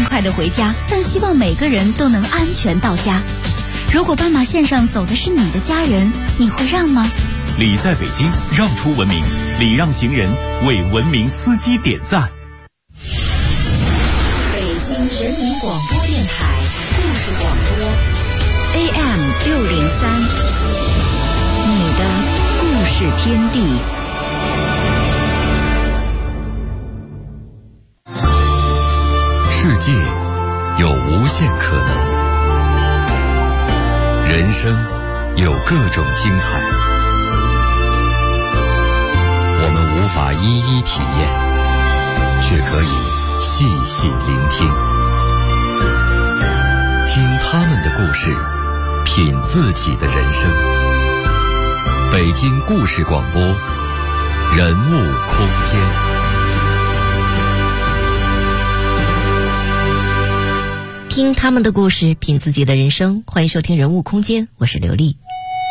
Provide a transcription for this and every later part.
尽快的回家，但希望每个人都能安全到家。如果斑马线上走的是你的家人，你会让吗？ 礼在北京，让出文明，礼让行人，为文明司机点赞。 北京人民广播电台故事广播 AM603，你的故事天地。 世界有无限可能，人生有各种精彩，我们无法一一体验，却可以细细聆听，听他们的故事，品自己的人生。北京故事广播，人物空间。 听他们的故事，品自己的人生。欢迎收听人物空间，我是刘丽。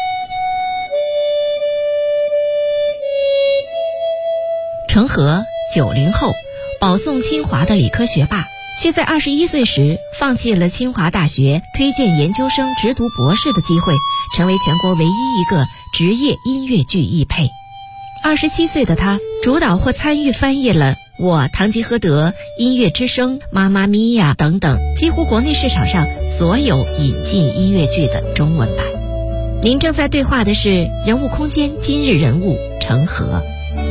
程和90后，保送清华的理科学霸，却在21岁时放弃了清华大学推荐研究生直读博士的机会，成为全国唯一一个职业音乐剧译配。27岁的他主导或参与翻译了我、堂吉诃德、音乐之声、妈妈咪呀等等几乎国内市场上所有引进音乐剧的中文版。您正在对话的是人物空间今日人物程和。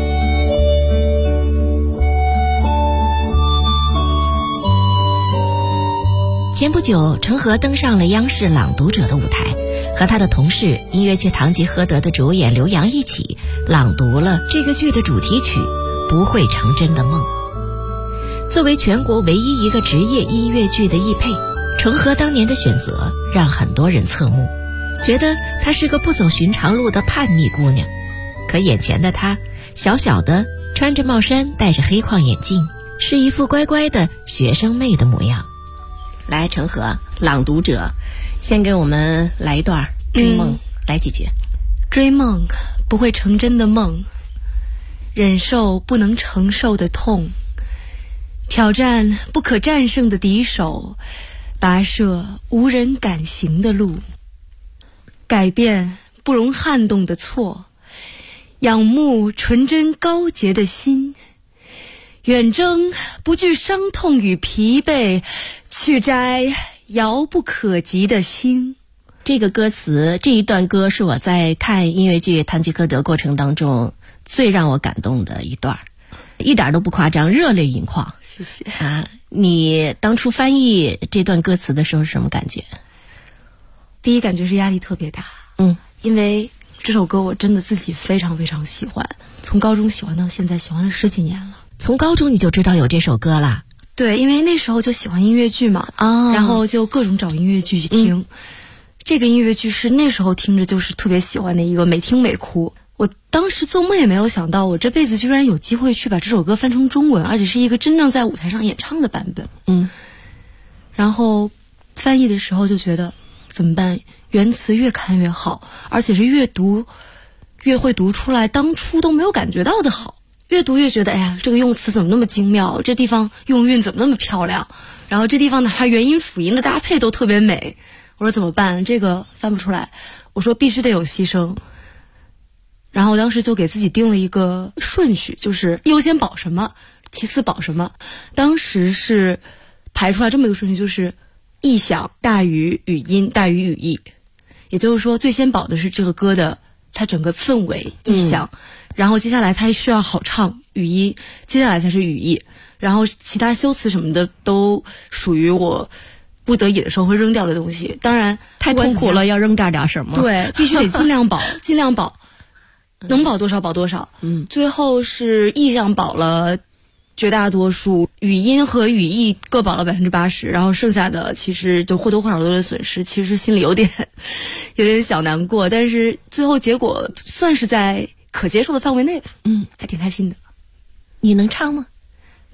前不久，程和登上了央视《朗读者》的舞台，和他的同事音乐剧《堂吉诃德》的主演刘洋一起朗读了这个剧的主题曲《不会成真的梦》。作为全国唯一一个职业音乐剧的译配，程和当年的选择让很多人侧目，觉得她是个不走寻常路的叛逆姑娘。可眼前的她，小小的，穿着帽衫，戴着黑框眼镜，是一副乖乖的学生妹的模样。来，程和，朗读者，先给我们来一段追梦，来几句。 追梦，不会成真的梦，忍受不能承受的痛，挑战不可战胜的敌手，跋涉无人敢行的路，改变不容撼动的错，仰慕纯真高洁的心，远征不惧伤痛与疲惫，去摘遥不可及的星。 这个歌词，这一段歌是我在看音乐剧《堂吉诃德》过程当中最让我感动的一段，一点都不夸张，热泪盈眶。 谢谢啊！你当初翻译这段歌词的时候是什么感觉？ 第一感觉是压力特别大，因为这首歌我真的自己非常非常喜欢，从高中喜欢到现在，喜欢了10几年了。 从高中你就知道有这首歌啦？ 对，因为那时候就喜欢音乐剧嘛，然后就各种找音乐剧去听。这个音乐剧是那时候听着就是特别喜欢的一个，每听每哭。我当时做梦也没有想到，我这辈子居然有机会去把这首歌翻成中文，而且是一个真正在舞台上演唱的版本。然后翻译的时候就觉得怎么办？原词越看越好，而且是越读越会读出来当初都没有感觉到的好。越读越觉得，哎呀，这个用词怎么那么精妙，这地方用韵怎么那么漂亮，然后这地方的元音辅音的搭配都特别美。我说怎么办？这个翻不出来。我说必须得有牺牲。然后当时就给自己定了一个顺序，就是优先保什么，其次保什么。当时是排出来这么一个顺序，就是意象大于语音大于语义。也就是说，最先保的是这个歌的它整个氛围意象，然后接下来它需要好唱语音，接下来才是语义，然后其他修辞什么的都属于我不得已的时候会扔掉的东西。当然太痛苦了，要扔掉点什么？ 对，必须得尽量保尽量保，能保多少保多少。最后是意象保了绝大多数，语音和语义各保了80%，然后剩下的其实就或多或少都有损失，其实心里有点小难过，但是最后结果算是在可接受的范围内吧。还挺开心的。 你能唱吗？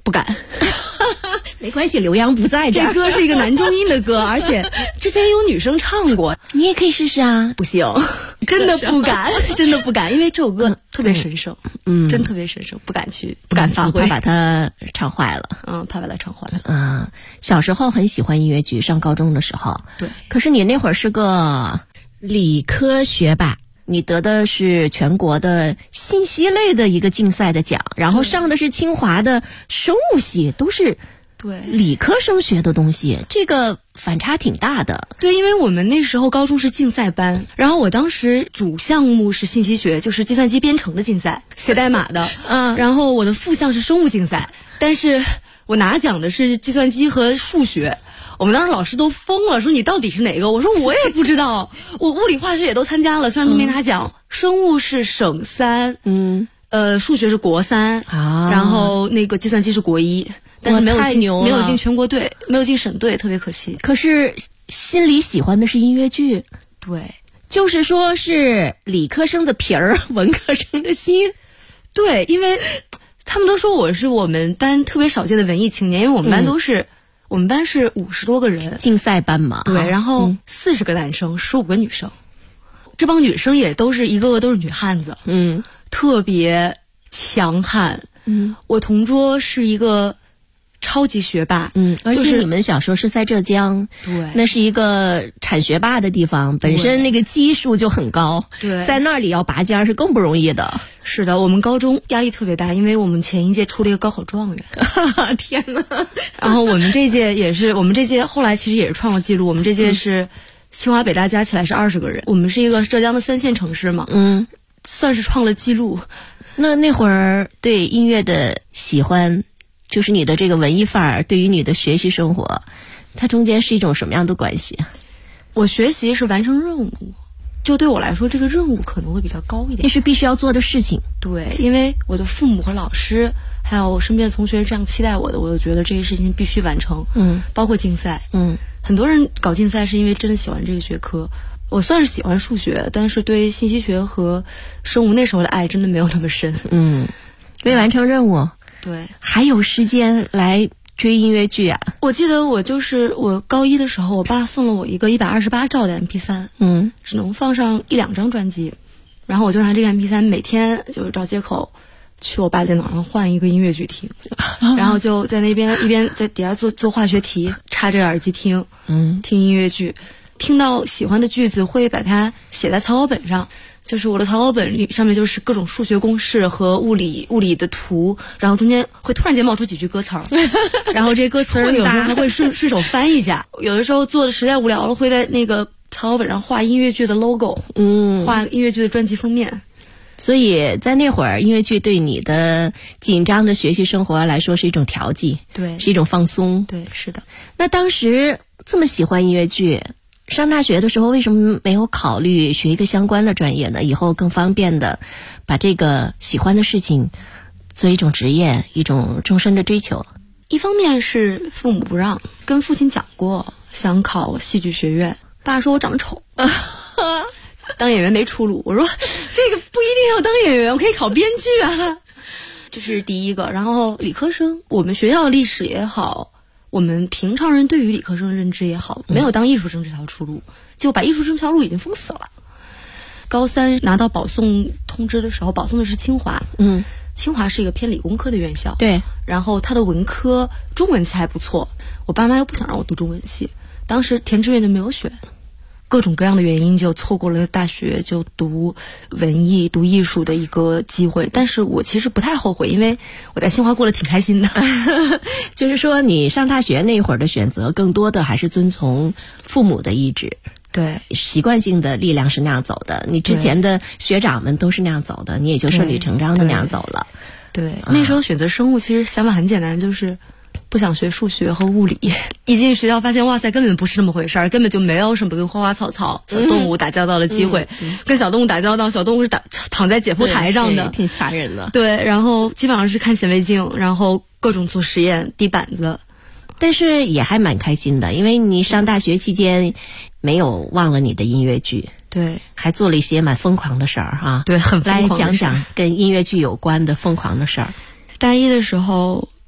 不敢。 没关系，刘洋不在这歌是一个男中音的歌，而且之前有女生唱过， 你也可以试试啊。 不行，真的不敢，真的不敢，因为这首歌特别神圣，真特别神圣，不敢发挥， 怕把它唱坏了， 怕把它唱坏了。 小时候很喜欢音乐剧，上高中的时候， 对， 可是你那会儿是个理科学霸。你得的是全国的信息类的一个竞赛的奖，然后上的是清华的生物系，都是对理科生学的东西，这个反差挺大的。 对，因为我们那时候高中是竞赛班，然后我当时主项目是信息学，就是计算机编程的竞赛，写代码的，然后我的副项是生物竞赛，但是我拿奖的是计算机和数学。我们当时老师都疯了，说你到底是哪个？我说我也不知道，我物理化学也都参加了，虽然都没拿奖。生物是省3，数学是国3，然后那个计算机是国1，但是没有进全国队，没有进省队，特别可惜。 可是心里喜欢的是音乐剧， 对， 就是说是理科生的皮儿，文科生的心。 对，因为他们都说我是我们班特别少见的文艺青年，因为我们班都是。我们班是50多个人， 竞赛班嘛。 对，然后40个男生，15个女生，这帮女生也都是一个个都是女汉子，特别强悍。我同桌是一个超级学霸， 而且你们小时候是在浙江， 对， 那是一个产学霸的地方，本身那个基数就很高， 对， 在那里要拔尖是更不容易的。 是的，我们高中压力特别大，因为我们前一届出了一个高考状元， 天哪！ 然后我们这届后来其实也是创了记录，我们这届是清华北大加起来是20个人，我们是一个浙江的3线城市嘛，算是创了记录。 那会儿对音乐的喜欢，就是你的这个文艺范儿，对于你的学习生活，它中间是一种什么样的关系？ 我学习是完成任务，就对我来说这个任务可能会比较高一点， 这是必须要做的事情。 对，因为我的父母和老师还有我身边的同学这样期待我的，我就觉得这些事情必须完成。包括竞赛，很多人搞竞赛是因为真的喜欢这个学科，我算是喜欢数学，但是对信息学和生物那时候的爱真的没有那么深。 为完成任务， 对， 还有时间来追音乐剧啊！ 我记得我高1的时候，我爸送了我一个128兆的 MP3，只能放上1-2张专辑，然后我就拿这个 MP3 每天就是找借口去我爸电脑上换一个音乐剧听，然后就在那边一边在底下做化学题，插着耳机听，听音乐剧，听到喜欢的句子会把它写在草稿本上。就是我的草稿本里上面就是各种数学公式和物理的图，然后中间会突然间冒出几句歌词儿，然后这些歌词儿有时候还会顺手翻一下，有的时候做的实在无聊了，会在那个草稿本上画音乐剧的 logo，画音乐剧的专辑封面。 所以在那会儿，音乐剧对你的紧张的学习生活来说是一种调剂， 对， 是一种放松。 对，是的。 那当时这么喜欢音乐剧，上大学的时候为什么没有考虑学一个相关的专业呢？以后更方便的把这个喜欢的事情做一种职业，一种终身的追求。 一方面是父母不让，跟父亲讲过想考戏剧学院，爸说我长得丑当演员没出路。我说这个不一定要当演员，我可以考编剧啊。这是第一个。然后理科生，我们学校的历史也好，我们平常人对于理科生的认知也好，没有当艺术生这条出路，就把艺术生这条路已经封死了。高3拿到保送通知的时候，保送的是清华，清华是一个偏理工科的院校， 对， 然后他的文科中文系还不错，我爸妈又不想让我读中文系，当时填志愿就没有选，各种各样的原因就错过了大学就读文艺读艺术的一个机会。但是我其实不太后悔，因为我在清华过得挺开心的就是说你上大学那会儿的选择更多的还是遵从父母的意志， 对， 习惯性的力量是那样走的，你之前的学长们都是那样走的，你也就顺理成章的那样走了。 对，那时候选择生物其实想法很简单，就是不想学数学和物理。一进学校发现，哇塞，根本不是那么回事儿，根本就没有什么跟花花草草、小动物打交道的机会。跟小动物打交道，小动物是躺在解剖台上的， 挺残忍的。 对，然后基本上是看显微镜，然后各种做实验、递板子。 但是也还蛮开心的，因为你上大学期间没有忘了你的音乐剧， 对， 还做了一些蛮疯狂的事儿哈。 对，很疯狂的事儿。 来讲讲跟音乐剧有关的疯狂的事儿。 大一的时候，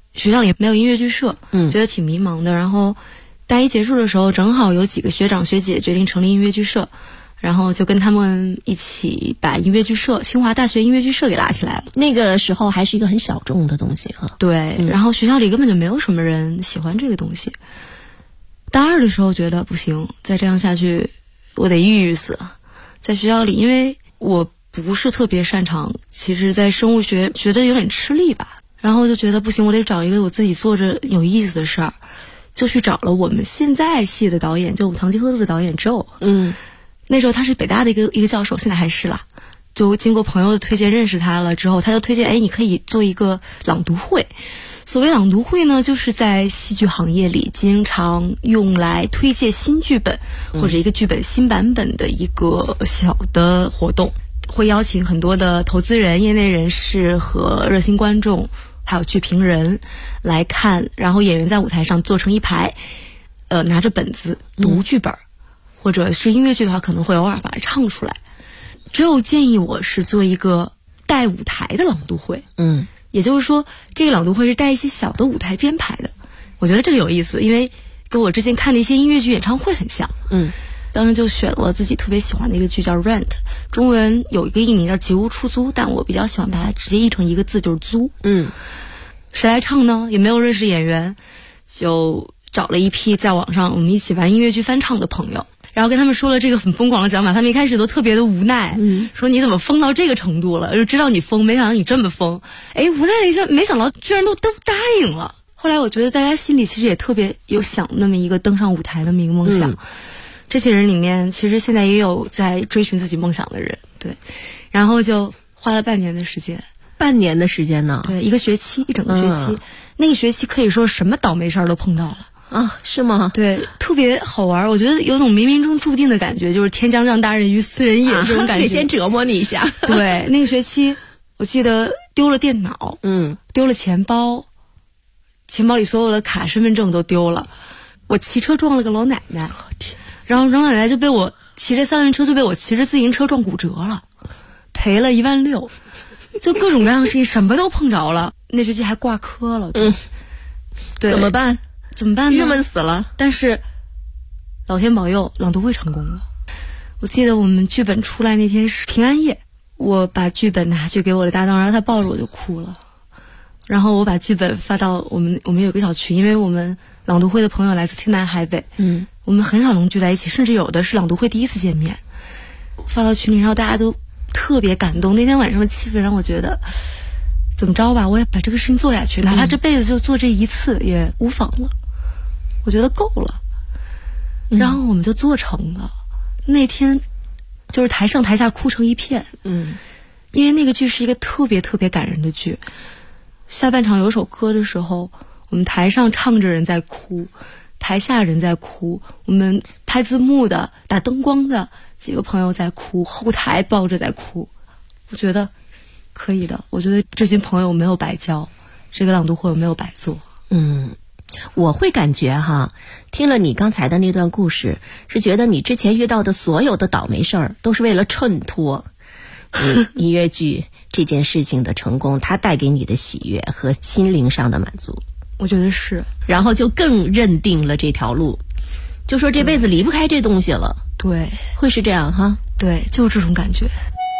学校里没有音乐剧社，觉得挺迷茫的。然后大一结束的时候，正好有几个学长学姐决定成立音乐剧社，然后就跟他们一起把音乐剧社，清华大学音乐剧社给拉起来了。 那个时候还是一个很小众的东西哈。 对，然后学校里根本就没有什么人喜欢这个东西。大二的时候觉得不行，再这样下去我得抑郁死。在学校里，因为我不是特别擅长，其实在生物学觉得有点吃力吧，然后就觉得不行，我得找一个我自己做着有意思的事儿，就去找了我们现在系的导演，就我们堂吉诃德的导演Joe。那时候他是北大的一个教授，现在还是啦。就经过朋友的推荐认识他了之后，他就推荐，你可以做一个朗读会。所谓朗读会呢，就是在戏剧行业里经常用来推介新剧本或者一个剧本新版本的一个小的活动，会邀请很多的投资人、业内人士和热心观众，还有剧评人来看，然后演员在舞台上坐成一排，拿着本子读剧本，或者是音乐剧的话，可能会偶尔把它唱出来。只有建议我是做一个带舞台的朗读会，也就是说，这个朗读会是带一些小的舞台编排的。我觉得这个有意思，因为跟我之前看的一些音乐剧演唱会很像。当时就选了自己特别喜欢的一个剧叫 Rent， 中文有一个译名叫吉屋出租，但我比较喜欢把它直接译成一个字，就是租。谁来唱呢？也没有认识演员，就找了一批在网上我们一起玩音乐剧翻唱的朋友，然后跟他们说了这个很疯狂的讲法，他们一开始都特别的无奈，说你怎么疯到这个程度了？就知道你疯，没想到你这么疯。无奈了一下，没想到居然都答应了。后来我觉得大家心里其实也特别有想那么一个登上舞台的一个梦想。这些人里面，其实现在也有在追寻自己梦想的人，对。然后就花了半年的时间。 半年的时间呢？ 对，一个学期，一整个学期。那个学期可以说什么倒霉事儿都碰到了。 是吗？ 对，特别好玩。我觉得有种冥冥中注定的感觉，就是天将降大任于斯人也这种感觉。 先折磨你一下。 对，那个学期我记得丢了电脑，丢了钱包，钱包里所有的卡、身份证都丢了。我骑车撞了个老奶奶，然后老奶奶就被我骑着三轮车就被我骑着自行车撞骨折了，赔了16000，就各种各样的事情什么都碰着了。那学期还挂科了。对， 怎么办呢？郁闷死了。 但是老天保佑，朗读会成功了。我记得我们剧本出来那天是平安夜，我把剧本拿去给我的搭档，然后他抱着我就哭了。然后我把剧本发到我们有个小群，因为我们朗读会的朋友来自天南海北，我们很少能聚在一起，甚至有的是朗读会第一次见面。发到群里，然后大家都特别感动。那天晚上的气氛让我觉得，怎么着吧，我也把这个事情做下去，哪怕这辈子就做这一次也无妨了，我觉得够了。然后我们就做成了。那天就是台上台下哭成一片，因为那个剧是一个特别特别感人的剧。下半场有首歌的时候，我们台上唱着人在哭，台下人在哭，我们拍字幕的、打灯光的几个朋友在哭，后台抱着在哭。我觉得可以的，我觉得这群朋友没有白交，这个朗读会我没有白做。 我会感觉听了你刚才的那段故事，是觉得你之前遇到的所有的倒霉事儿都是为了衬托音乐剧这件事情的成功，它带给你的喜悦和心灵上的满足。 我觉得是， 然后就更认定了这条路，就说这辈子离不开这东西了。 对， 会是这样哈？ 对，就是这种感觉。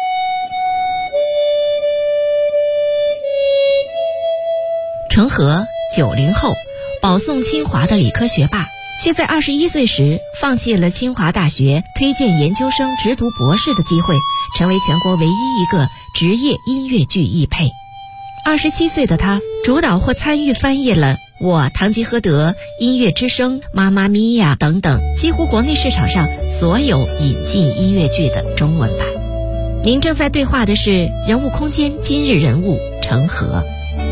程和90后，保送清华的理科学霸，却在21岁时放弃了清华大学推荐研究生直读博士的机会，成为全国唯一一个职业音乐剧译配。27岁的他主导或参与翻译了《我堂吉诃德》《音乐之声》《妈妈咪呀》等等几乎国内市场上所有引进音乐剧的中文版。您正在对话的是人物空间今日人物程和。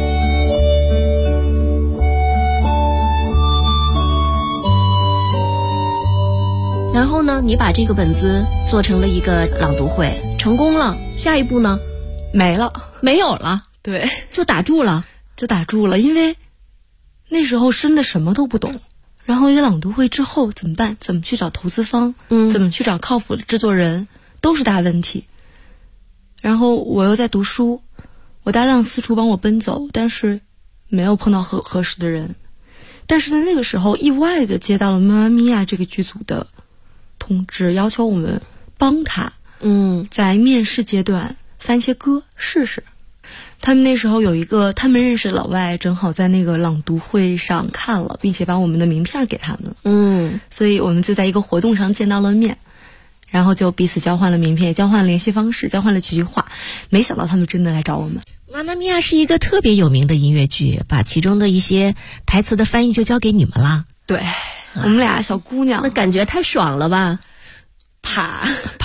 然后呢，你把这个本子做成了一个朗读会，成功了。下一步呢？ 没了， 没有了。 对， 就打住了， 因为那时候真的什么都不懂。然后一个朗读会之后怎么办？怎么去找投资方？怎么去找靠谱的制作人？都是大问题。然后我又在读书，我搭档四处帮我奔走，但是没有碰到合适的人。但是在那个时候意外的接到了妈妈咪呀这个剧组的通知，要求我们帮他在面试阶段翻一些歌试试。他们那时候有一个他们认识的老外，正好在那个朗读会上看了，并且把我们的名片给他们所以我们就在一个活动上见到了面，然后就彼此交换了名片，交换了联系方式，交换了几句话。没想到他们真的来找我们。 妈妈咪呀是一个特别有名的音乐剧，把其中的一些台词的翻译就交给你们了。 对，我们俩小姑娘， 那感觉太爽了吧。 怕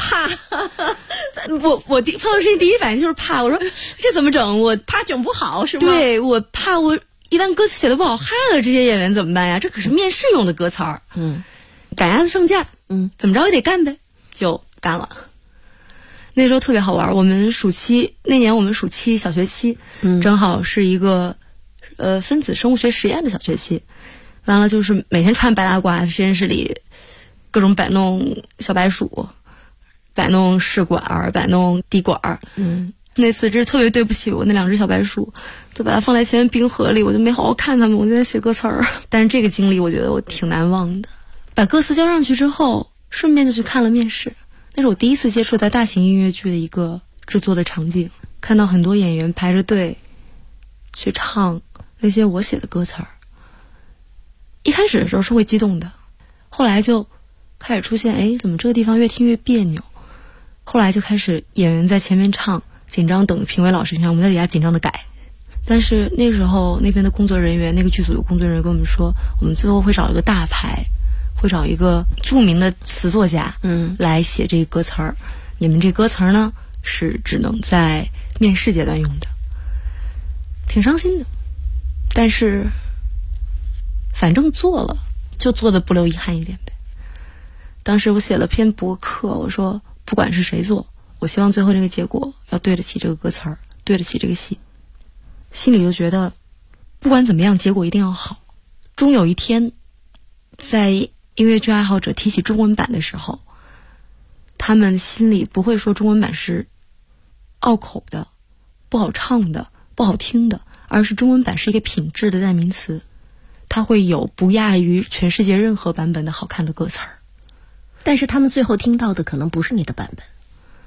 我碰到事情第一反应就是怕，我说这怎么整，我怕整不好是吗？对，我怕我一旦歌词写得不好，害了这些演员怎么办呀？这可是面试用的歌词儿。赶鸭子上架，怎么着也得干呗，就干了。那时候特别好玩，我们暑期小学期，正好是一个分子生物学实验的小学期。完了就是每天穿白大褂在实验室里各种摆弄小白鼠，摆弄试管，摆弄滴管。那次真是特别对不起我那2只小白鼠，就把它放在前面冰河里，我就没好好看它们，我就在写歌词儿。但是这个经历我觉得我挺难忘的。把歌词交上去之后，顺便就去看了面试。那是我第一次接触在大型音乐剧的一个制作的场景，看到很多演员排着队去唱那些我写的歌词儿。一开始的时候是会激动的，后来就开始出现怎么这个地方越听越别扭。后来就开始演员在前面唱，紧张等着评委老师，你看我们在底下紧张的改。但是那时候那边的工作人员，那个剧组的工作人员跟我们说，我们最后会找一个大牌，会找一个著名的词作家来写这个歌词儿。你们这歌词儿呢是只能在面试阶段用的。挺伤心的，但是反正做了就做的不留遗憾一点呗。当时我写了篇博客，我说不管是谁做，我希望最后这个结果要对得起这个歌词儿，对得起这个戏。心里就觉得不管怎么样结果一定要好。终有一天在音乐剧爱好者提起中文版的时候，他们心里不会说中文版是拗口的、不好唱的、不好听的，而是中文版是一个品质的代名词，它会有不亚于全世界任何版本的好看的歌词儿。 但是他们最后听到的可能不是你的版本。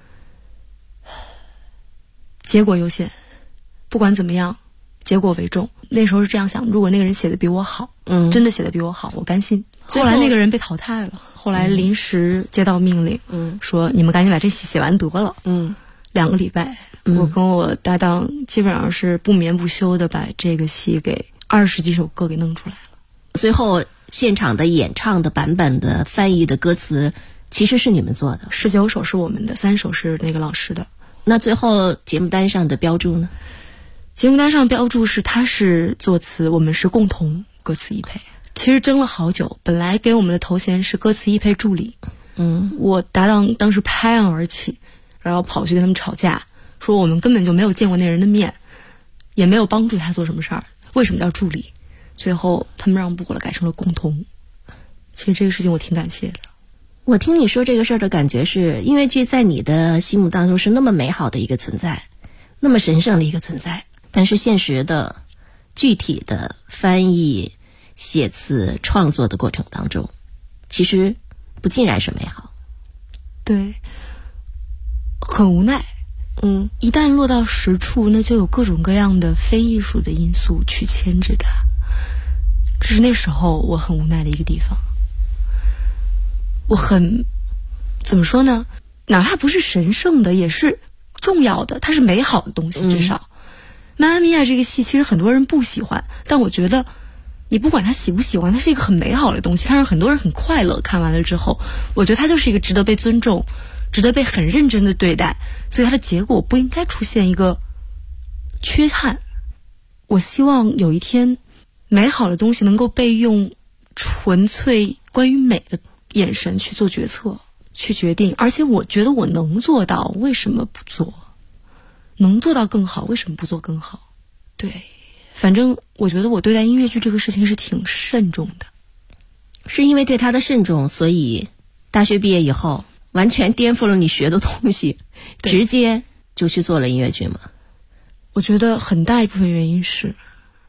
结果优先，不管怎么样结果为重。那时候是这样想，如果那个人写的比我好，真的写的比我好，我甘心。后来那个人被淘汰了，后来临时接到命令，说你们赶紧把这戏写完得了。2个礼拜，我跟我搭档基本上是不眠不休的把这个戏给20几首歌给弄出来了。 最后现场的演唱的版本的翻译的歌词其实是你们做的 ，19首是我们的，3首是那个老师的。 那最后节目单上的标注呢？ 节目单上标注是他是作词，我们是共同歌词译配。其实争了好久，本来给我们的头衔是歌词译配助理。我搭档当时拍案而起，然后跑去跟他们吵架，说我们根本就没有见过那人的面，也没有帮助他做什么事儿，为什么叫助理？最后他们让步了，改成了共同。其实这个事情我挺感谢的。 我听你说这个事儿的感觉是，音乐剧在你的心目当中是那么美好的一个存在，那么神圣的一个存在，但是现实的具体的翻译、写词、创作的过程当中，其实不尽然是美好。 对，很无奈。一旦落到实处，那就有各种各样的非艺术的因素去牵制它。这是那时候我很无奈的一个地方。我很怎么说呢，哪怕不是神圣的也是重要的，它是美好的东西。至少妈妈咪呀这个戏其实很多人不喜欢，但我觉得你不管他喜不喜欢，它是一个很美好的东西，它让很多人很快乐。看完了之后，我觉得它就是一个值得被尊重、值得被很认真的对待，所以它的结果不应该出现一个缺憾。我希望有一天美好的东西能够被用纯粹关于美的眼神去做决策、去决定，而且我觉得我能做到，为什么不做？能做到更好，为什么不做更好？对，反正我觉得我对待音乐剧这个事情是挺慎重的。 是因为对它的慎重，所以大学毕业以后完全颠覆了你学的东西，直接就去做了音乐剧吗？ 我觉得很大一部分原因是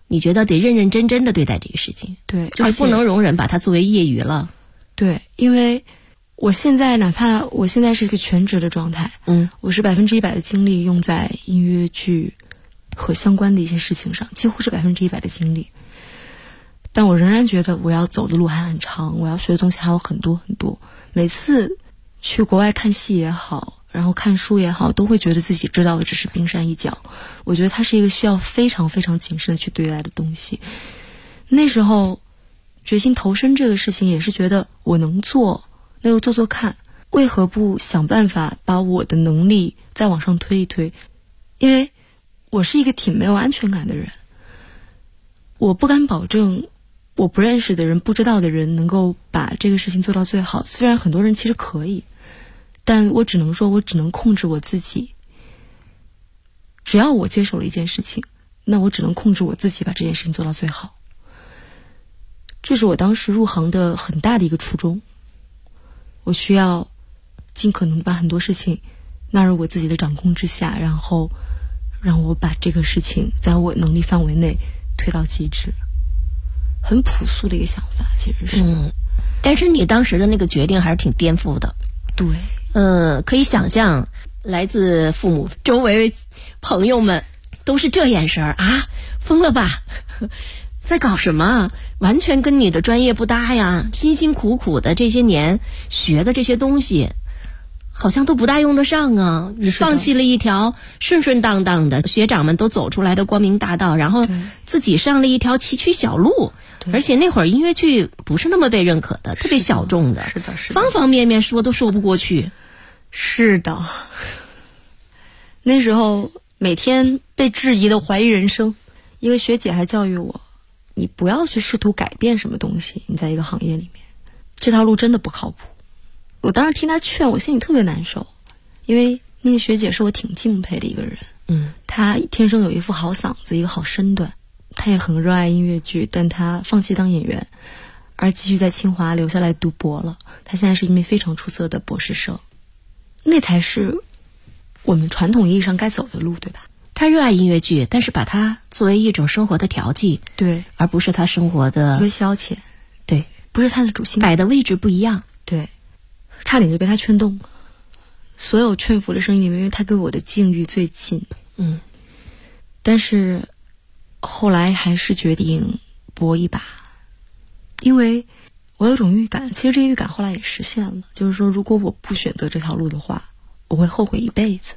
你觉得得认认真真的对待这个事情。 对， 就是不能容忍把它作为业余了。 对，因为我现在哪怕我现在是一个全职的状态，我是100%的精力用在音乐剧和相关的一些事情上，几乎是100%的精力。但我仍然觉得我要走的路还很长，我要学的东西还有很多很多。每次去国外看戏也好，然后看书也好，都会觉得自己知道的只是冰山一角。我觉得它是一个需要非常非常谨慎的去对待的东西。那时候决心投身这个事情，也是觉得我能做，那就做做看，为何不想办法把我的能力再往上推一推？因为我是一个挺没有安全感的人，我不敢保证我不认识的人、不知道的人能够把这个事情做到最好。虽然很多人其实可以，但我只能说，我只能控制我自己。只要我接手了一件事情，那我只能控制我自己把这件事情做到最好。这是我当时入行的很大的一个初衷。我需要尽可能把很多事情纳入我自己的掌控之下，然后让我把这个事情在我能力范围内推到极致。很朴素的一个想法，其实是。 但是你当时的那个决定还是挺颠覆的。 对。 可以想象来自父母周围朋友们都是这眼神啊，疯了吧？在搞什么？完全跟你的专业不搭呀！辛辛苦苦的这些年学的这些东西，好像都不大用得上啊！你放弃了一条顺顺当当的学长们都走出来的光明大道，然后自己上了一条崎岖小路。而且那会儿音乐剧不是那么被认可的，特别小众的， 是的， 方方面面说都说不过去。 是的，那时候每天被质疑的怀疑人生。一个学姐还教育我，你不要去试图改变什么东西，你在一个行业里面，这条路真的不靠谱。我当时听她劝，我心里特别难受，因为那个学姐是我挺敬佩的一个人。她天生有一副好嗓子，一个好身段，她也很热爱音乐剧，但她放弃当演员，而继续在清华留下来读博了。她现在是一名非常出色的博士生。那才是我们传统意义上该走的路，对吧？ 他热爱音乐剧，但是把它作为一种生活的调剂， 对， 而不是他生活的一个消遣， 对， 不是他的主心， 摆的位置不一样， 对，差点就被他劝动了。所有劝服的声音里面，因为他跟我的境遇最近，但是后来还是决定搏一把，因为我有种预感，其实这个预感后来也实现了，就是说如果我不选择这条路的话，我会后悔一辈子。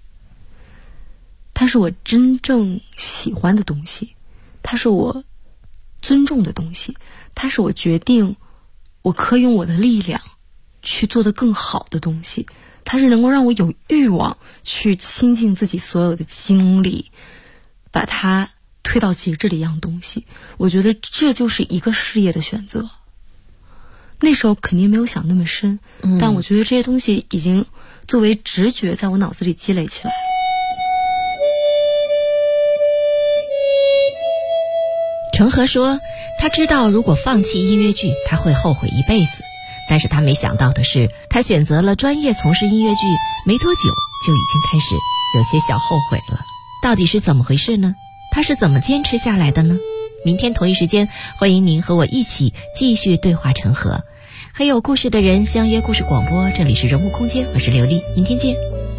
它是我真正喜欢的东西，它是我尊重的东西，它是我决定我可以用我的力量去做得更好的东西，它是能够让我有欲望去倾尽自己所有的精力，把它推到极致的一样东西。我觉得这就是一个事业的选择。那时候肯定没有想那么深，但我觉得这些东西已经作为直觉在我脑子里积累起来。 程和说，他知道如果放弃音乐剧，他会后悔一辈子。但是他没想到的是，他选择了专业从事音乐剧，没多久就已经开始有些小后悔了。到底是怎么回事呢？他是怎么坚持下来的呢？明天同一时间，欢迎您和我一起继续对话程和。还有故事的人相约故事广播，这里是人物空间，我是刘丽，明天见。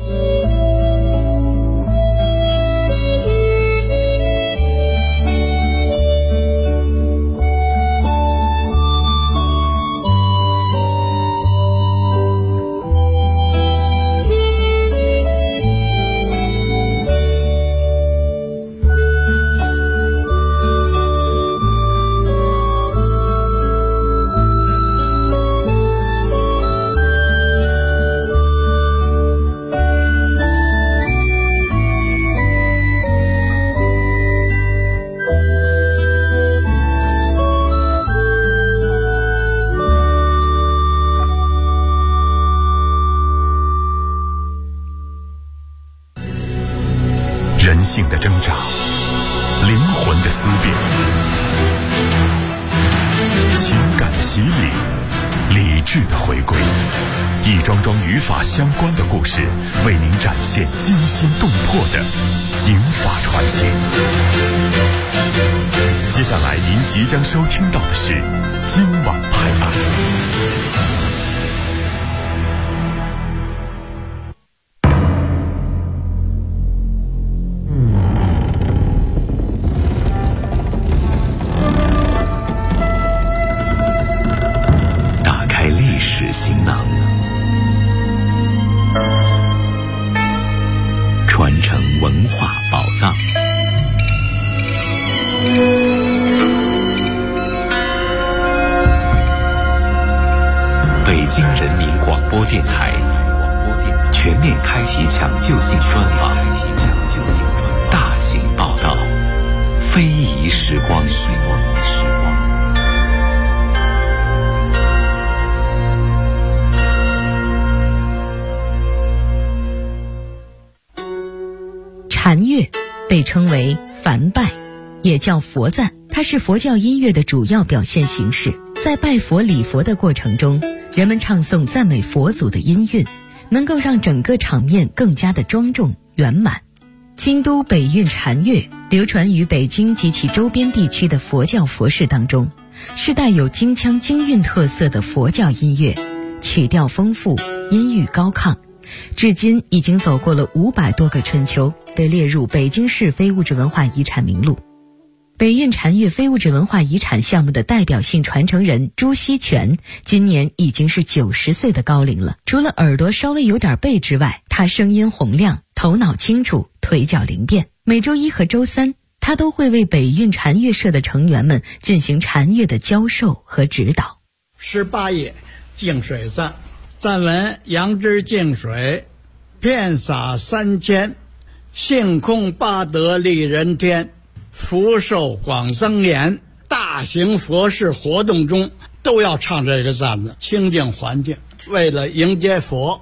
人性的挣扎，灵魂的思辨，情感的洗礼，理智的回归，一桩桩与法相关的故事，为您展现惊心动魄的警法传奇。 接下来您即将收听到的是今晚拍案。 打开历史行囊，传承文化宝藏。北京人民广播电台全面开启抢救性专访，大型报道，非遗时光。 禅乐被称为梵拜，也叫佛赞，它是佛教音乐的主要表现形式。在拜佛礼佛的过程中，人们唱诵赞美佛祖的音韵，能够让整个场面更加的庄重圆满。京都北韵禅乐流传于北京及其周边地区的佛教佛事当中，是带有京腔京韵特色的佛教音乐，曲调丰富，音域高亢，至今已经走过了500多个春秋，被列入北京市非物质文化遗产名录。北韵禅乐非物质文化遗产项目的代表性传承人朱锡全今年已经是90岁的高龄了。除了耳朵稍微有点背之外，他声音洪亮，头脑清楚，腿脚灵便。每周1和周3，他都会为北韵禅乐社的成员们进行禅乐的教授和指导。 18页净水赞，赞文：杨枝净水，遍洒3千，性空八德利人天，福寿广增延。大型佛事活动中都要唱这个赞子，清净环境，为了迎接佛。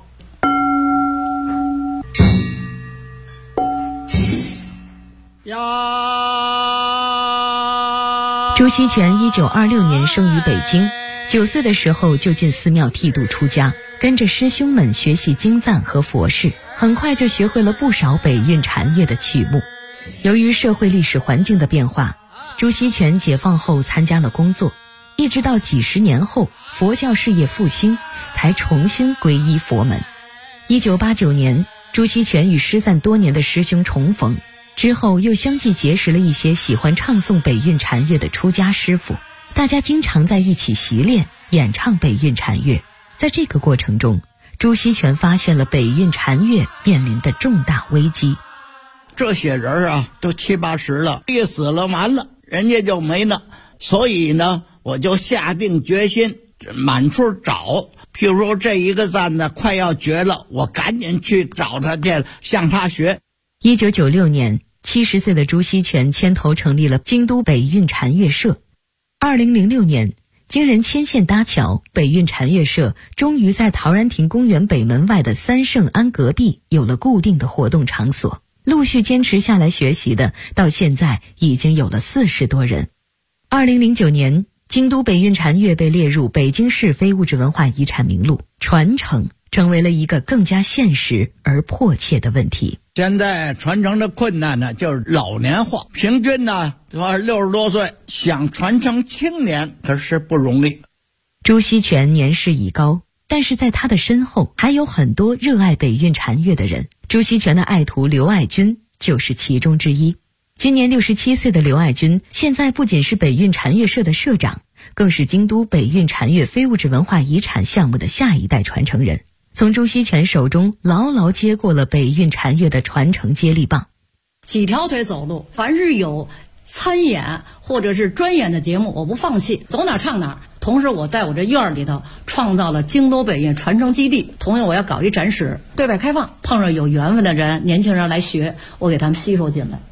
朱锡全1926年生于北京，9岁的时候就进寺庙剃度出家，跟着师兄们学习经赞和佛事，很快就学会了不少北韵禅乐的曲目。由于社会历史环境的变化，朱锡全解放后参加了工作，一直到几十年后佛教事业复兴，才重新皈依佛门。1989年，朱锡全与失散多年的师兄重逢，之后又相继结识了一些喜欢唱诵北韵禅乐的出家师傅，大家经常在一起习练演唱北韵禅乐。在这个过程中，朱锡全发现了北韵禅乐面临的重大危机。 这些人啊，都70、80了，一死了完了，人家就没了。所以呢，我就下定决心满处找。譬如说这一个赞呢快要绝了，我赶紧去找他去，向他学。 1996年，70岁的朱锡全牵头成立了京都北韵禅乐社。2006年，经人牵线搭桥，北韵禅乐社终于在陶然亭公园北门外的三圣庵隔壁有了固定的活动场所。陆续坚持下来学习的，到现在已经有了40多人。2009年，京都北韵禅乐被列入北京市非物质文化遗产名录，传承成为了一个更加现实而迫切的问题。 现在传承的困难呢，就是老年化，平均呢60多岁，想传承青年可是不容易。 朱锡全年事已高，但是在他的身后还有很多热爱北韵禅乐的人。朱锡全的爱徒刘爱军就是其中之一。今年67岁的刘爱军，现在不仅是北韵禅乐社的社长，更是京都北韵禅乐非物质文化遗产项目的下一代传承人，从朱锡全手中牢牢接过了北韵禅乐的传承接力棒。 几条腿走路，凡是有参演或者是专演的节目，我不放弃，走哪唱哪。同时我在我这院里头创造了京都北韵传承基地，同样我要搞一展示，对外开放，碰上有缘分的人，年轻人来学，我给他们吸收进来。